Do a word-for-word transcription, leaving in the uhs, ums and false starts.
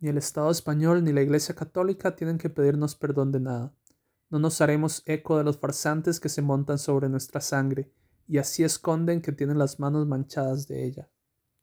Ni el Estado español ni la Iglesia católica tienen que pedirnos perdón de nada. No nos haremos eco de los farsantes que se montan sobre nuestra sangre y así esconden que tienen las manos manchadas de ella.